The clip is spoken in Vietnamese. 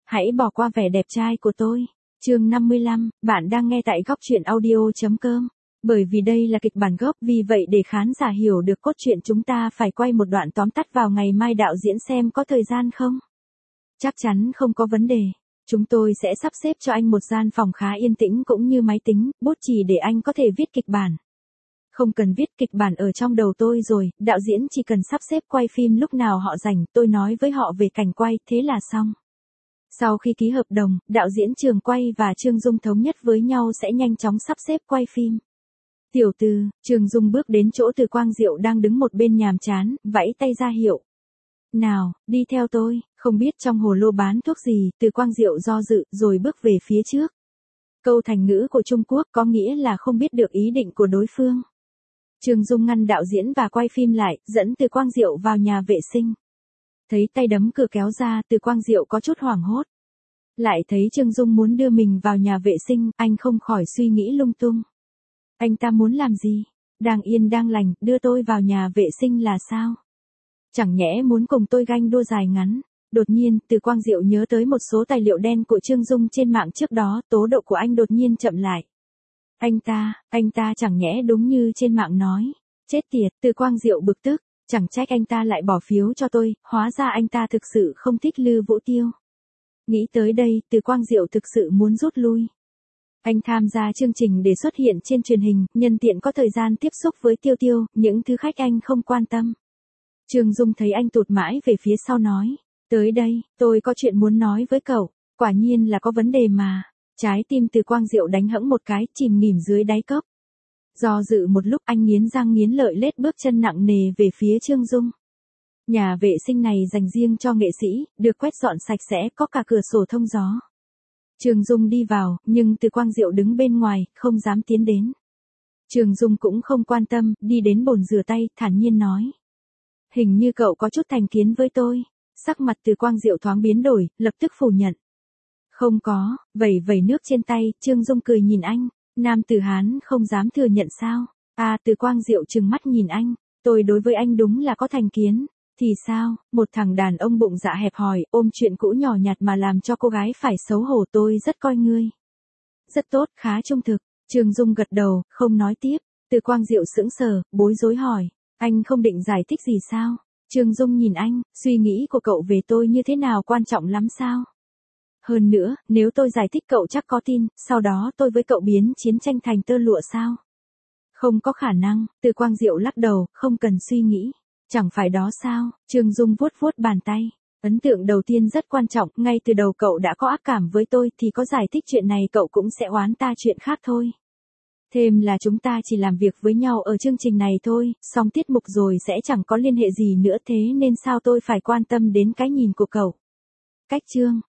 Hãy bỏ qua vẻ đẹp trai của tôi. Chương 55, bạn đang nghe tại góc truyện audio.com. Bởi vì đây là kịch bản gốc, vì vậy để khán giả hiểu được cốt truyện chúng ta phải quay một đoạn tóm tắt vào ngày mai, đạo diễn xem có thời gian không? Chắc chắn không có vấn đề. Chúng tôi sẽ sắp xếp cho anh một gian phòng khá yên tĩnh cũng như máy tính, bút chì để anh có thể viết kịch bản. Không cần viết kịch bản ở trong đầu tôi rồi, đạo diễn chỉ cần sắp xếp quay phim lúc nào họ rảnh, tôi nói với họ về cảnh quay, thế là xong. Sau khi ký hợp đồng, đạo diễn Trường Quay và Trương Dung thống nhất với nhau sẽ nhanh chóng sắp xếp quay phim. Tiểu Từ, Trương Dung bước đến chỗ Từ Quang Diệu đang đứng một bên nhàm chán, vẫy tay ra hiệu. Nào, đi theo tôi, không biết trong hồ lô bán thuốc gì, Từ Quang Diệu do dự, rồi bước về phía trước. Câu thành ngữ của Trung Quốc có nghĩa là không biết được ý định của đối phương. Trương Dung ngăn đạo diễn và quay phim lại, dẫn Từ Quang Diệu vào nhà vệ sinh. Thấy tay đấm cửa kéo ra, Từ Quang Diệu có chút hoảng hốt. Lại thấy Trương Dung muốn đưa mình vào nhà vệ sinh, anh không khỏi suy nghĩ lung tung. Anh ta muốn làm gì? Đang yên đang lành, đưa tôi vào nhà vệ sinh là sao? Chẳng nhẽ muốn cùng tôi ganh đua dài ngắn. Đột nhiên, Từ Quang Diệu nhớ tới một số tài liệu đen của Trương Dung trên mạng trước đó, tốc độ của anh đột nhiên chậm lại. Anh ta chẳng nhẽ đúng như trên mạng nói. Chết tiệt, Từ Quang Diệu bực tức, chẳng trách anh ta lại bỏ phiếu cho tôi, hóa ra anh ta thực sự không thích Lư Vũ Tiêu. Nghĩ tới đây, Từ Quang Diệu thực sự muốn rút lui. Anh tham gia chương trình để xuất hiện trên truyền hình, nhân tiện có thời gian tiếp xúc với Tiêu Tiêu, những thứ khách anh không quan tâm. Trương Dung thấy anh tụt mãi về phía sau nói, tới đây, tôi có chuyện muốn nói với cậu, quả nhiên là có vấn đề mà. Trái tim Từ Quang Diệu đánh hẫng một cái, chìm nghỉm dưới đáy cốc. Do dự một lúc, anh nghiến răng nghiến lợi lết bước chân nặng nề về phía Trương Dung. Nhà vệ sinh này dành riêng cho nghệ sĩ, được quét dọn sạch sẽ, có cả cửa sổ thông gió. Trương Dung đi vào, nhưng Từ Quang Diệu đứng bên ngoài, không dám tiến đến. Trương Dung cũng không quan tâm, đi đến bồn rửa tay, thản nhiên nói. Hình như cậu có chút thành kiến với tôi. Sắc mặt Từ Quang Diệu thoáng biến đổi, lập tức phủ nhận. Không có, vẩy nước trên tay, Trương Dung cười nhìn anh. Nam tử Hán không dám thừa nhận sao? Từ Quang Diệu trừng mắt nhìn anh. Tôi đối với anh đúng là có thành kiến. Thì sao, một thằng đàn ông bụng dạ hẹp hòi, ôm chuyện cũ nhỏ nhặt mà làm cho cô gái phải xấu hổ, tôi rất coi ngươi. Rất tốt, khá trung thực. Trương Dung gật đầu, không nói tiếp. Từ Quang Diệu sững sờ, bối rối hỏi. Anh không định giải thích gì sao? Trương Dung nhìn anh, suy nghĩ của cậu về tôi như thế nào quan trọng lắm sao? Hơn nữa, nếu tôi giải thích cậu chắc có tin, sau đó tôi với cậu biến chiến tranh thành tơ lụa sao? Không có khả năng, Từ Quang Diệu lắc đầu, không cần suy nghĩ. Chẳng phải đó sao? Trương Dung vuốt vuốt bàn tay. Ấn tượng đầu tiên rất quan trọng, ngay từ đầu cậu đã có ác cảm với tôi thì có giải thích chuyện này cậu cũng sẽ oán ta chuyện khác thôi. Thêm là chúng ta chỉ làm việc với nhau ở chương trình này thôi, xong tiết mục rồi sẽ chẳng có liên hệ gì nữa, thế nên sao tôi phải quan tâm đến cái nhìn của cậu? Cách chương,